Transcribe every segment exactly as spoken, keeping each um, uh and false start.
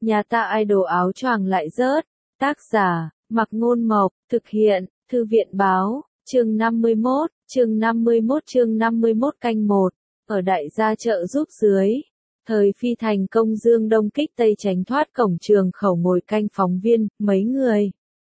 Nhà ta idol áo choàng lại rớt. Tác giả, Mặc Ngôn Mộc, thực hiện, Thư viện Báo, chương năm mươi mốt, chương năm mươi mốt chương năm mươi mốt canh một, ở đại gia trợ giúp dưới. Thời Phi thành công Dương Đông kích Tây tránh thoát cổng trường khẩu ngồi canh phóng viên, mấy người.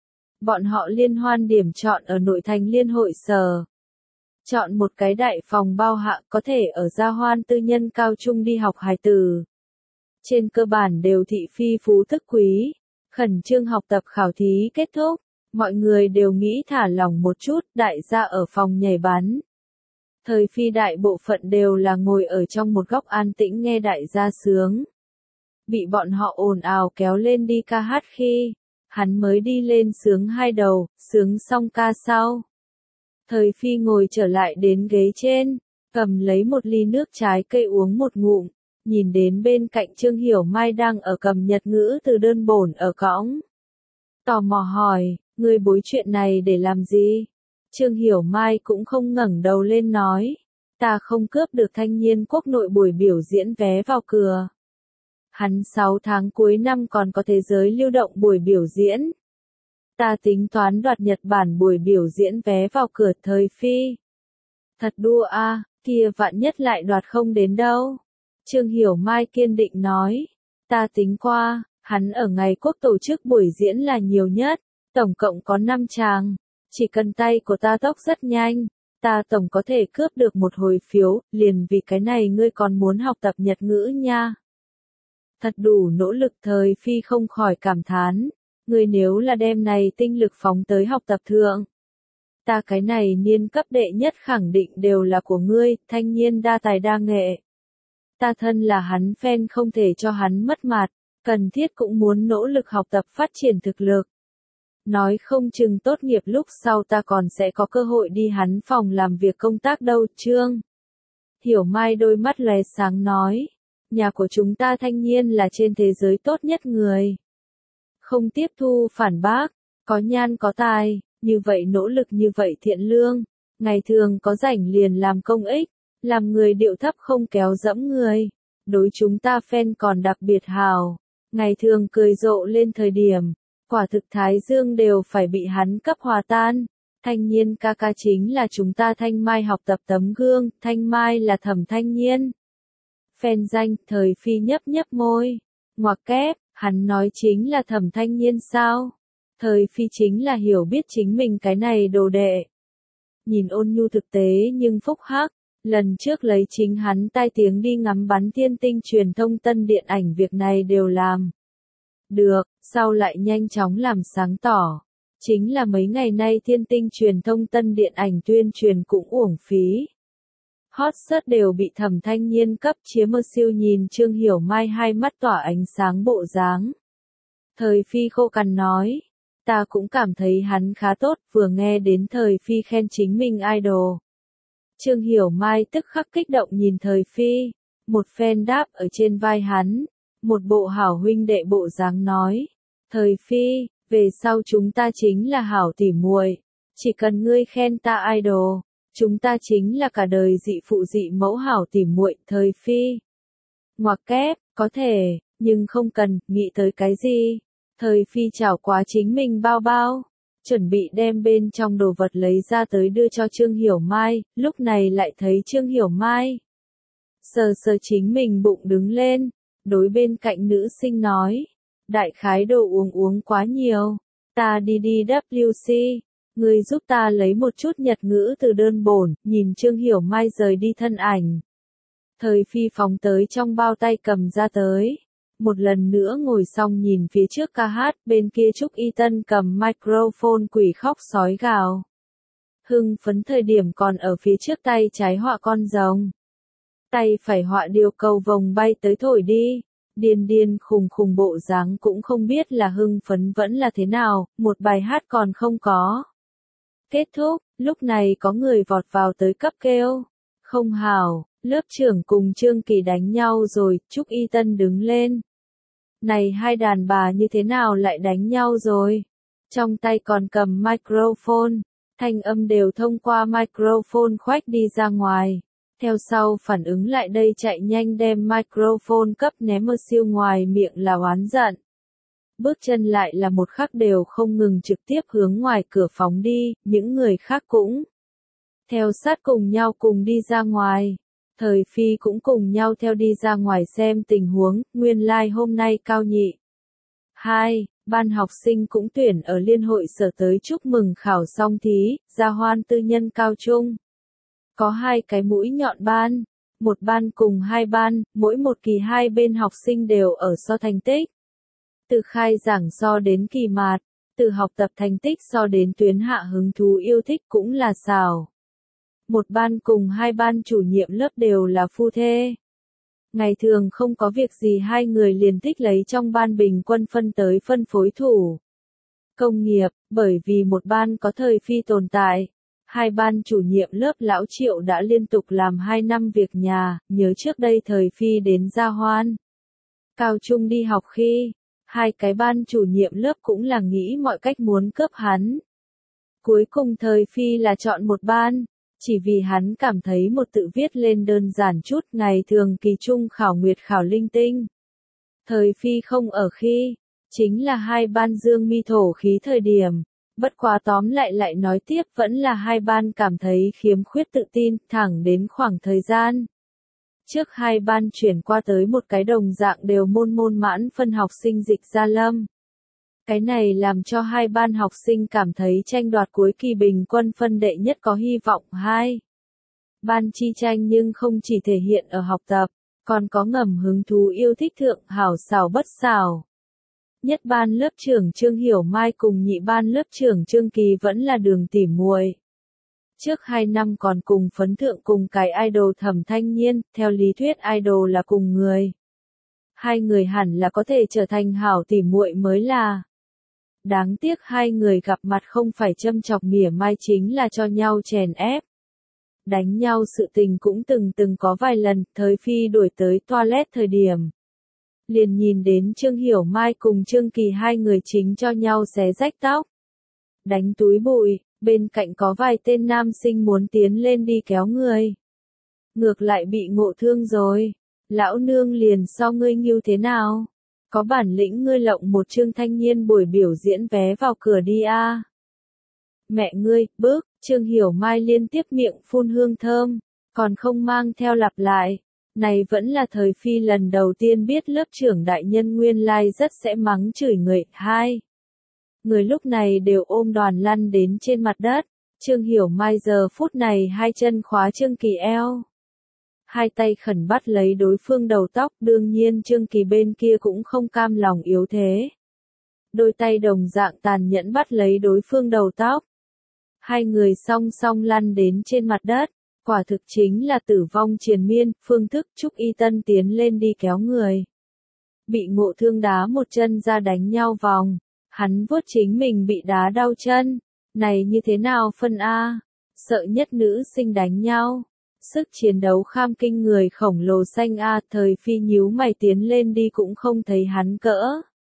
Bọn họ liên hoan điểm chọn ở nội thành liên hội sở. Chọn một cái đại phòng bao hạ có thể ở gia hoan tư nhân cao trung đi học hài tử. Trên cơ bản đều thị phi phú thức quý. Khẩn trương học tập khảo thí kết thúc. Mọi người đều nghĩ thả lỏng một chút, đại gia ở phòng nhảy bắn. Thời Phi đại bộ phận đều là ngồi ở trong một góc an tĩnh nghe đại gia sướng. Bị bọn họ ồn ào kéo lên đi ca hát khi, hắn mới đi lên sướng hai đầu, sướng xong ca sau. Thời Phi ngồi trở lại đến ghế trên, cầm lấy một ly nước trái cây uống một ngụm, nhìn đến bên cạnh Trương Hiểu Mai đang ở cầm nhật ngữ từ đơn bổn ở cõng. Tò mò hỏi, ngươi bối chuyện này để làm gì? Trương Hiểu Mai cũng không ngẩng đầu lên nói, ta không cướp được Thanh Niên Quốc nội buổi biểu diễn vé vào cửa. Hắn sáu tháng cuối năm còn có thế giới lưu động buổi biểu diễn. Ta tính toán đoạt Nhật Bản buổi biểu diễn vé vào cửa. Thời Phi. Thật đua a, à, kia vạn nhất lại đoạt không đến đâu. Trương Hiểu Mai kiên định nói, ta tính qua, hắn ở ngày quốc tổ chức buổi diễn là nhiều nhất, tổng cộng có năm tràng. Chỉ cần tay của ta tốc rất nhanh, ta tổng có thể cướp được một hồi phiếu, liền vì cái này ngươi còn muốn học tập Nhật ngữ nha. Thật đủ nỗ lực. Thời Phi không khỏi cảm thán, ngươi nếu là đem này tinh lực phóng tới học tập thượng. Ta cái này niên cấp đệ nhất khẳng định đều là của ngươi, thanh niên đa tài đa nghệ. Ta thân là hắn fan không thể cho hắn mất mặt, cần thiết cũng muốn nỗ lực học tập phát triển thực lực. Nói không chừng tốt nghiệp lúc sau ta còn sẽ có cơ hội đi hắn phòng làm việc công tác đâu. Trương Hiểu Mai đôi mắt lóe sáng nói, nhà của chúng ta thanh niên là trên thế giới tốt nhất người. Không tiếp thu phản bác, có nhan có tài, như vậy nỗ lực như vậy thiện lương, ngày thường có rảnh liền làm công ích, làm người điệu thấp không kéo dẫm người, đối chúng ta fan còn đặc biệt hào, ngày thường cười rộ lên thời điểm, quả thực thái dương đều phải bị hắn cấp hòa tan. Thanh Niên ca ca chính là chúng ta Thanh Mai học tập tấm gương, Thanh Mai là Thẩm Thanh Niên. Fan danh. Thời Phi nhấp nhấp môi, ngoặc kép, hắn nói chính là Thẩm Thanh Niên sao? Thời Phi chính là hiểu biết chính mình cái này đồ đệ. Nhìn ôn nhu thực tế nhưng phúc hắc, lần trước lấy chính hắn tai tiếng đi ngắm bắn Thiên Tinh truyền thông tân điện ảnh việc này đều làm được, sau lại nhanh chóng làm sáng tỏ. Chính là mấy ngày nay Thiên Tinh truyền thông tân điện ảnh tuyên truyền cũng uổng phí. Hot search đều bị Thẩm Thanh Niên cấp chiếm mơ siêu. Nhìn Trương Hiểu Mai hai mắt tỏa ánh sáng bộ dáng. Thời Phi khô cằn nói, ta cũng cảm thấy hắn khá tốt, vừa nghe đến Thời Phi khen chính mình idol. Trương Hiểu Mai tức khắc kích động nhìn Thời Phi, một phen đáp ở trên vai hắn, một bộ hảo huynh đệ bộ dáng nói, Thời Phi, về sau chúng ta chính là hảo tỉ muội, chỉ cần ngươi khen ta idol, chúng ta chính là cả đời dị phụ dị mẫu hảo tỉ muội. Thời Phi ngoặc kép, có thể, nhưng không cần, nghĩ tới cái gì? Thời Phi chảo quá chính mình bao bao, chuẩn bị đem bên trong đồ vật lấy ra tới đưa cho Trương Hiểu Mai, lúc này lại thấy Trương Hiểu Mai sờ sờ chính mình bụng đứng lên, đối bên cạnh nữ sinh nói, đại khái đồ uống uống quá nhiều, ta đi đi W C, người giúp ta lấy một chút nhật ngữ từ đơn bổn. Nhìn Trương Hiểu Mai rời đi thân ảnh, Thời Phi phóng tới trong bao tay cầm ra tới. Một lần nữa ngồi xong nhìn phía trước ca hát, bên kia Trúc Y Tân cầm microphone quỷ khóc sói gào. Hưng phấn thời điểm còn ở phía trước tay trái họa con rồng. Tay phải họa điều cầu vồng bay tới thổi đi. Điên điên khùng khùng bộ dáng cũng không biết là hưng phấn vẫn là thế nào, một bài hát còn không có. Kết thúc, lúc này có người vọt vào tới cấp kêu. Không hảo, lớp trưởng cùng Trương Kỳ đánh nhau rồi. Trúc Y Tân đứng lên. Này hai đàn bà như thế nào lại đánh nhau rồi? Trong tay còn cầm microphone, thanh âm đều thông qua microphone khoách đi ra ngoài. Theo sau phản ứng lại đây chạy nhanh đem microphone cấp ném ở siêu ngoài miệng là oán giận. Bước chân lại là một khắc đều không ngừng trực tiếp hướng ngoài cửa phóng đi, những người khác cũng theo sát cùng nhau cùng đi ra ngoài. Thời Phi cũng cùng nhau theo đi ra ngoài xem tình huống, nguyên lai like hôm nay cao nhị. Hai, ban học sinh cũng tuyển ở liên hội sở tới chúc mừng khảo xong thí, ra hoan tư nhân cao trung. Có hai cái mũi nhọn ban, một ban cùng hai ban, mỗi một kỳ hai bên học sinh đều ở so thành tích. Từ khai giảng so đến kỳ mạt, từ học tập thành tích so đến tuyến hạ hứng thú yêu thích cũng là xảo. Một ban cùng hai ban chủ nhiệm lớp đều là phu thê. Ngày thường không có việc gì hai người liền thích lấy trong ban bình quân phân tới phân phối thủ. Công nghiệp, bởi vì một ban có Thời Phi tồn tại. Hai ban chủ nhiệm lớp lão Triệu đã liên tục làm hai năm việc nhà, nhớ trước đây Thời Phi đến Gia Hoan. Cao trung đi học khi, hai cái ban chủ nhiệm lớp cũng là nghĩ mọi cách muốn cướp hắn. Cuối cùng Thời Phi là chọn một ban, chỉ vì hắn cảm thấy một tự viết lên đơn giản chút ngày thường kỳ trung khảo nguyệt khảo linh tinh. Thời Phi không ở khi, chính là hai ban dương mi thổ khí thời điểm. Bất quá tóm lại lại nói tiếp vẫn là hai ban cảm thấy khiếm khuyết tự tin, thẳng đến khoảng thời gian. Trước hai ban chuyển qua tới một cái đồng dạng đều môn môn mãn phân học sinh dịch gia lâm. Cái này làm cho hai ban học sinh cảm thấy tranh đoạt cuối kỳ bình quân phân đệ nhất có hy vọng. Hai ban chi tranh nhưng không chỉ thể hiện ở học tập, còn có ngầm hứng thú yêu thích thượng hảo xảo bất xảo. Nhất ban lớp trưởng Trương Hiểu Mai cùng nhị ban lớp trưởng Trương Kỳ vẫn là đường tỉ muội. Trước hai năm còn cùng phấn thượng cùng cái idol Thẩm Thanh Nhiên, theo lý thuyết idol là cùng người. Hai người hẳn là có thể trở thành hảo tỉ muội mới là. Đáng tiếc hai người gặp mặt không phải châm chọc mỉa mai chính là cho nhau chèn ép. Đánh nhau sự tình cũng từng từng có vài lần, Thời Phi đuổi tới toilet thời điểm. Liền nhìn đến Trương Hiểu Mai cùng Trương Kỳ hai người chính cho nhau xé rách tóc. Đánh túi bụi, bên cạnh có vài tên nam sinh muốn tiến lên đi kéo người. Ngược lại bị ngộ thương rồi. Lão nương liền so ngươi nghiêu thế nào? Có bản lĩnh ngươi lộng một Trương Thanh Nhiên buổi biểu diễn vé vào cửa đi a. Mẹ ngươi, bước, Trương Hiểu Mai liên tiếp miệng phun hương thơm, còn không mang theo lặp lại. Này vẫn là Thời Phi lần đầu tiên biết lớp trưởng đại nhân nguyên lai rất sẽ mắng chửi người. Hai người lúc này đều ôm đoàn lăn đến trên mặt đất. Trương Hiểu Mai giờ phút này hai chân khóa Trương Kỳ eo. Hai tay khẩn bắt lấy đối phương đầu tóc, đương nhiên Trương Kỳ bên kia cũng không cam lòng yếu thế. Đôi tay đồng dạng tàn nhẫn bắt lấy đối phương đầu tóc. Hai người song song lăn đến trên mặt đất. Quả thực chính là tử vong triền miên, phương thức Trúc Y Tân tiến lên đi kéo người. Bị ngộ thương đá một chân ra đánh nhau vòng, hắn vuốt chính mình bị đá đau chân, này như thế nào phân A, sợ nhất nữ sinh đánh nhau, sức chiến đấu kham kinh người khổng lồ xanh A, Thời Phi nhíu mày tiến lên đi cũng không thấy hắn cỡ.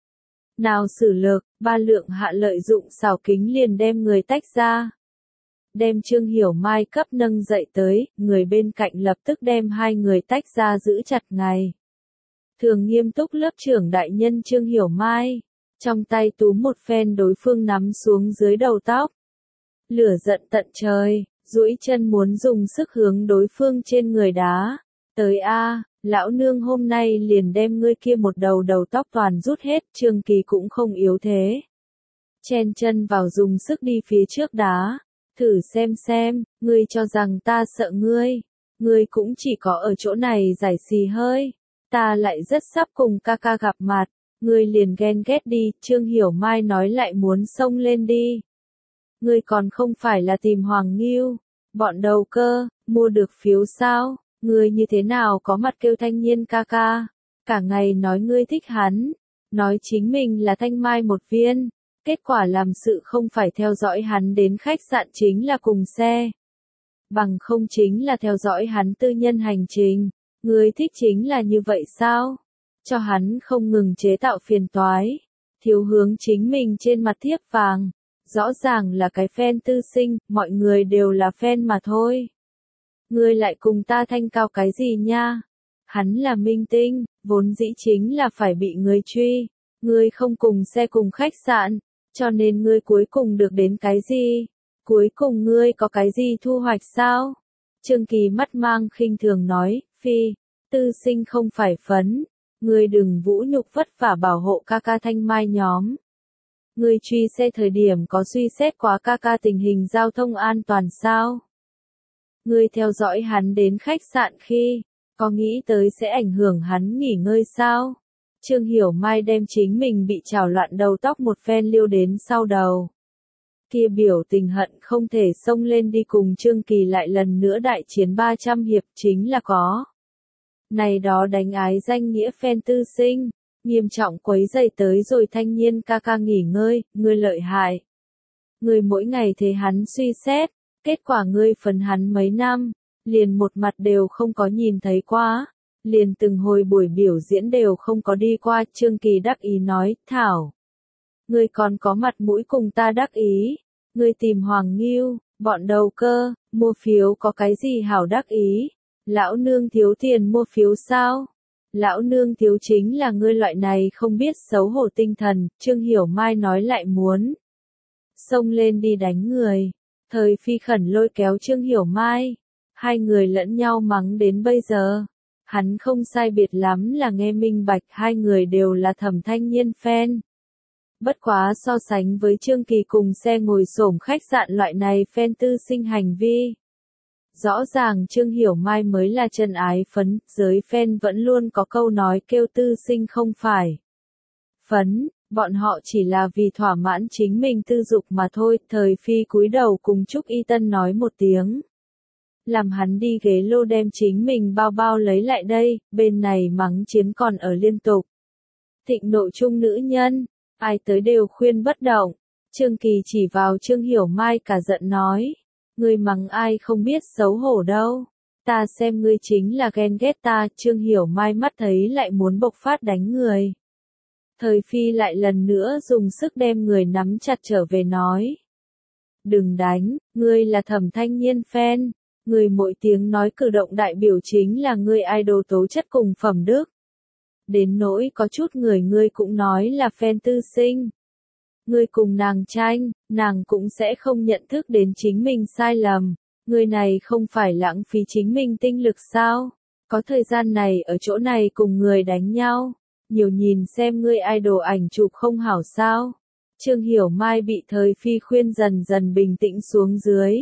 Nào xử lược, ba lượng hạ lợi dụng xảo kính liền đem người tách ra. Đem Trương Hiểu Mai cấp nâng dậy tới, người bên cạnh lập tức đem hai người tách ra giữ chặt ngày. Thường nghiêm túc lớp trưởng đại nhân Trương Hiểu Mai, trong tay túm một phen đối phương nắm xuống dưới đầu tóc. Lửa giận tận trời, duỗi chân muốn dùng sức hướng đối phương trên người đá. Tới a, lão nương hôm nay liền đem ngươi kia một đầu đầu tóc toàn rút hết, Trương Kỳ cũng không yếu thế. Chen chân vào dùng sức đi phía trước đá. Thử xem xem, ngươi cho rằng ta sợ ngươi, ngươi cũng chỉ có ở chỗ này giải xì hơi, ta lại rất sắp cùng ca ca gặp mặt, ngươi liền ghen ghét đi, Trương Hiểu Mai nói lại muốn xông lên đi. Ngươi còn không phải là tìm Hoàng Nghiêu, bọn đầu cơ, mua được phiếu sao, ngươi như thế nào có mặt kêu Thanh Nhiên ca ca, cả ngày nói ngươi thích hắn, nói chính mình là Thanh Mai một viên. Kết quả làm sự không phải theo dõi hắn đến khách sạn chính là cùng xe. Bằng không chính là theo dõi hắn tư nhân hành trình. Người thích chính là như vậy sao? Cho hắn không ngừng chế tạo phiền toái. Thiếu hướng chính mình trên mặt thiếp vàng. Rõ ràng là cái fan tư sinh, mọi người đều là fan mà thôi. Ngươi lại cùng ta thanh cao cái gì nha? Hắn là minh tinh, vốn dĩ chính là phải bị người truy. Ngươi không cùng xe cùng khách sạn, cho nên ngươi cuối cùng được đến cái gì? Cuối cùng ngươi có cái gì thu hoạch sao? Trương Kỳ mắt mang khinh thường nói, phi, tư sinh không phải phấn. Ngươi đừng vũ nhục vất vả bảo hộ ca ca Thanh Mai nhóm. Ngươi truy xe thời điểm có suy xét quá ca ca tình hình giao thông an toàn sao? Ngươi theo dõi hắn đến khách sạn khi, có nghĩ tới sẽ ảnh hưởng hắn nghỉ ngơi sao? Trương Hiểu Mai đem chính mình bị trào loạn đầu tóc một phen liêu đến sau đầu. Kia biểu tình hận không thể xông lên đi cùng Trương Kỳ lại lần nữa đại chiến ba trăm hiệp chính là có. Này đó đánh ái danh nghĩa fan tư sinh, nghiêm trọng quấy rầy tới rồi Thanh Nhiên ca ca nghỉ ngơi, ngươi lợi hại. Ngươi mỗi ngày thế hắn suy xét, kết quả ngươi phấn hắn mấy năm, liền một mặt đều không có nhìn thấy quá, liền từng hồi buổi biểu diễn đều không có đi qua. Trương Kỳ đắc ý nói, Thảo, ngươi còn có mặt mũi cùng ta đắc ý, ngươi tìm Hoàng Nghiêu, bọn đầu cơ, mua phiếu có cái gì hảo đắc ý, lão nương thiếu tiền mua phiếu sao? Lão nương thiếu chính là ngươi loại này không biết xấu hổ tinh thần. Trương Hiểu Mai nói lại muốn xông lên đi đánh người. Thời Phi khẩn lôi kéo Trương Hiểu Mai, hai người lẫn nhau mắng đến bây giờ. Hắn không sai biệt lắm là nghe minh bạch hai người đều là Thẩm Thanh Nhiên fan. Bất quá so sánh với Trương Kỳ cùng xe ngồi xổm khách sạn loại này fan tư sinh hành vi. Rõ ràng Trương Hiểu Mai mới là chân ái phấn, giới fan vẫn luôn có câu nói kêu tư sinh không phải phấn, bọn họ chỉ là vì thỏa mãn chính mình tư dục mà thôi. Thời Phi cúi đầu cùng Trúc Y Tân nói một tiếng. Làm hắn đi ghế lô đem chính mình bao bao lấy lại đây, bên này mắng chiến còn ở liên tục. Thịnh nộ chung nữ nhân, ai tới đều khuyên bất động. Trương Kỳ chỉ vào Trương Hiểu Mai cả giận nói. Ngươi mắng ai không biết xấu hổ đâu. Ta xem ngươi chính là ghen ghét ta. Trương Hiểu Mai mắt thấy lại muốn bộc phát đánh người. Thời Phi lại lần nữa dùng sức đem người nắm chặt trở về nói. Đừng đánh, ngươi là Thẩm Thanh Nhiên fan. Ngươi mỗi tiếng nói cử động đại biểu chính là ngươi idol tố chất cùng phẩm đức. Đến nỗi có chút người ngươi cũng nói là fan tư sinh. Ngươi cùng nàng tranh, nàng cũng sẽ không nhận thức đến chính mình sai lầm. Ngươi này không phải lãng phí chính mình tinh lực sao? Có thời gian này ở chỗ này cùng người đánh nhau. Nhiều nhìn xem ngươi idol ảnh chụp không hảo sao? Trương Hiểu Mai bị Thời Phi khuyên dần dần bình tĩnh xuống dưới.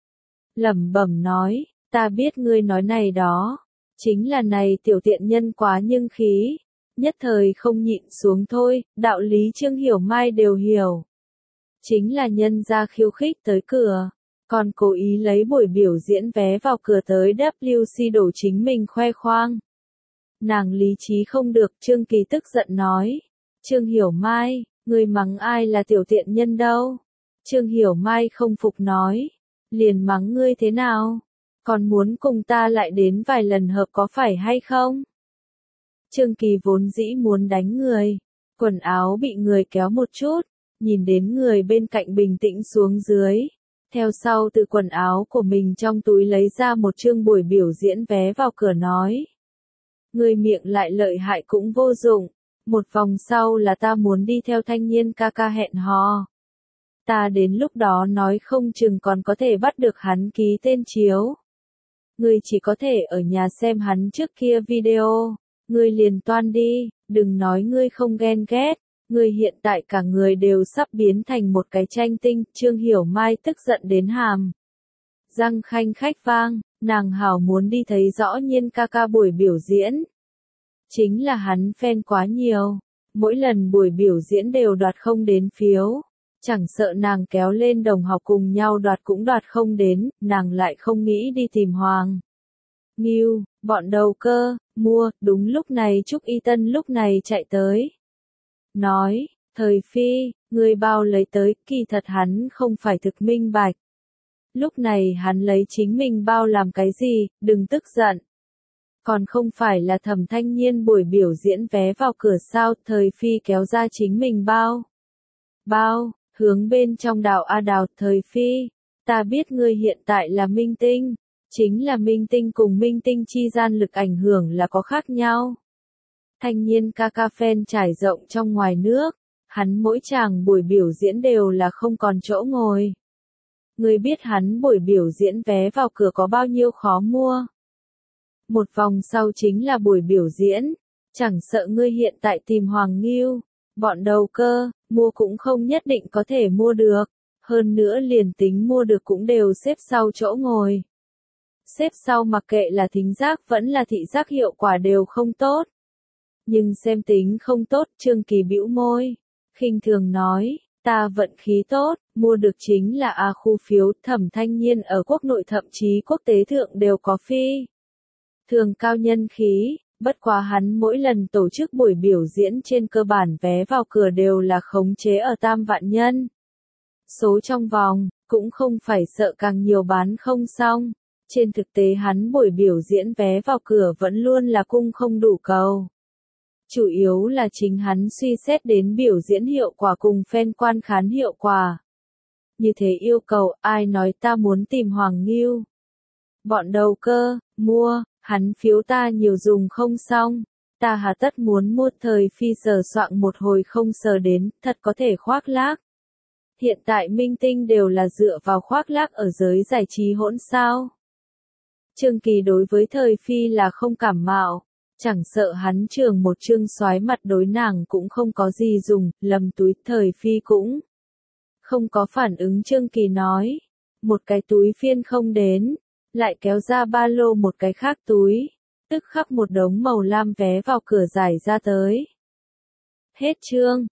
Lẩm bẩm nói, ta biết ngươi nói này đó. Chính là này tiểu tiện nhân quá nhưng khí. Nhất thời không nhịn xuống thôi, đạo lý Trương Hiểu Mai đều hiểu. Chính là nhân ra khiêu khích tới cửa, còn cố ý lấy buổi biểu diễn vé vào cửa tới W C đổ chính mình khoe khoang. Nàng lý trí không được. Trương Kỳ tức giận nói. Trương Hiểu Mai, người mắng ai là tiểu tiện nhân đâu? Trương Hiểu Mai không phục nói. Liền mắng ngươi thế nào? Còn muốn cùng ta lại đến vài lần hợp có phải hay không? Trương Kỳ vốn dĩ muốn đánh người, quần áo bị người kéo một chút, nhìn đến người bên cạnh bình tĩnh xuống dưới. Theo sau từ quần áo của mình trong túi lấy ra một chương buổi biểu diễn vé vào cửa nói. Người miệng lại lợi hại cũng vô dụng, một vòng sau là ta muốn đi theo Thanh Nhiên ca ca hẹn hò. Ta đến lúc đó nói không chừng còn có thể bắt được hắn ký tên chiếu. Ngươi chỉ có thể ở nhà xem hắn trước kia video. Ngươi liền toan đi, đừng nói ngươi không ghen ghét, ngươi hiện tại cả người đều sắp biến thành một cái tranh tinh. Trương Hiểu Mai tức giận đến hàm răng khanh khách vang, nàng hảo muốn đi thấy rõ Nhiên ca ca buổi biểu diễn. Chính là hắn fan quá nhiều, mỗi lần buổi biểu diễn đều đoạt không đến phiếu, chẳng sợ nàng kéo lên đồng học cùng nhau đoạt cũng đoạt không đến, nàng lại không nghĩ đi tìm Hoàng Nghiêu, bọn đầu cơ, mua. Đúng lúc này Trúc Y Tân lúc này chạy tới. Nói, Thời Phi, người bao lấy tới, kỳ thật hắn không phải thực minh bạch. Lúc này hắn lấy chính mình bao làm cái gì, đừng tức giận. Còn không phải là Thẩm Thanh Nhiên buổi biểu diễn vé vào cửa sao? Thời Phi kéo ra chính mình bao. Bao, hướng bên trong đào a đào. Thời Phi, ta biết ngươi hiện tại là minh tinh. Chính là minh tinh cùng minh tinh chi gian lực ảnh hưởng là có khác nhau. Thanh niên ca ca fan trải rộng trong ngoài nước, hắn mỗi chàng buổi biểu diễn đều là không còn chỗ ngồi. Ngươi biết hắn buổi biểu diễn vé vào cửa có bao nhiêu khó mua. Một vòng sau chính là buổi biểu diễn, chẳng sợ ngươi hiện tại tìm Hoàng Ngưu, bọn đầu cơ, mua cũng không nhất định có thể mua được, hơn nữa liền tính mua được cũng đều xếp sau chỗ ngồi. Xếp sau mặc kệ là thính giác vẫn là thị giác hiệu quả đều không tốt. Nhưng xem tính không tốt, Trương Kỳ bĩu môi, khinh thường nói, ta vận khí tốt, mua được chính là A khu phiếu, Thẩm Thanh Nhiên ở quốc nội thậm chí quốc tế thượng đều có phi. Thường cao nhân khí, bất quá hắn mỗi lần tổ chức buổi biểu diễn trên cơ bản vé vào cửa đều là khống chế ở tam vạn nhân. Số trong vòng, cũng không phải sợ càng nhiều bán không xong. Trên thực tế hắn buổi biểu diễn vé vào cửa vẫn luôn là cung không đủ cầu. Chủ yếu là chính hắn suy xét đến biểu diễn hiệu quả cùng fan quan khán hiệu quả. Như thế yêu cầu, ai nói ta muốn tìm Hoàng Ngưu. Bọn đầu cơ, mua, hắn phiếu ta nhiều dùng không xong. Ta hà tất muốn mua thời phi sờ soạn một hồi không sờ đến, thật có thể khoác lác. Hiện tại minh tinh đều là dựa vào khoác lác ở giới giải trí hỗn sao. Trương Kỳ đối với thời phi là không cảm mạo, chẳng sợ hắn trường một trương soái mặt đối nàng cũng không có gì dùng, lầm túi thời phi cũng không có phản ứng. Trương Kỳ nói, một cái túi phiên không đến, lại kéo ra ba lô một cái khác túi, tức khắc một đống màu lam vé vào cửa giải ra tới. Hết chương.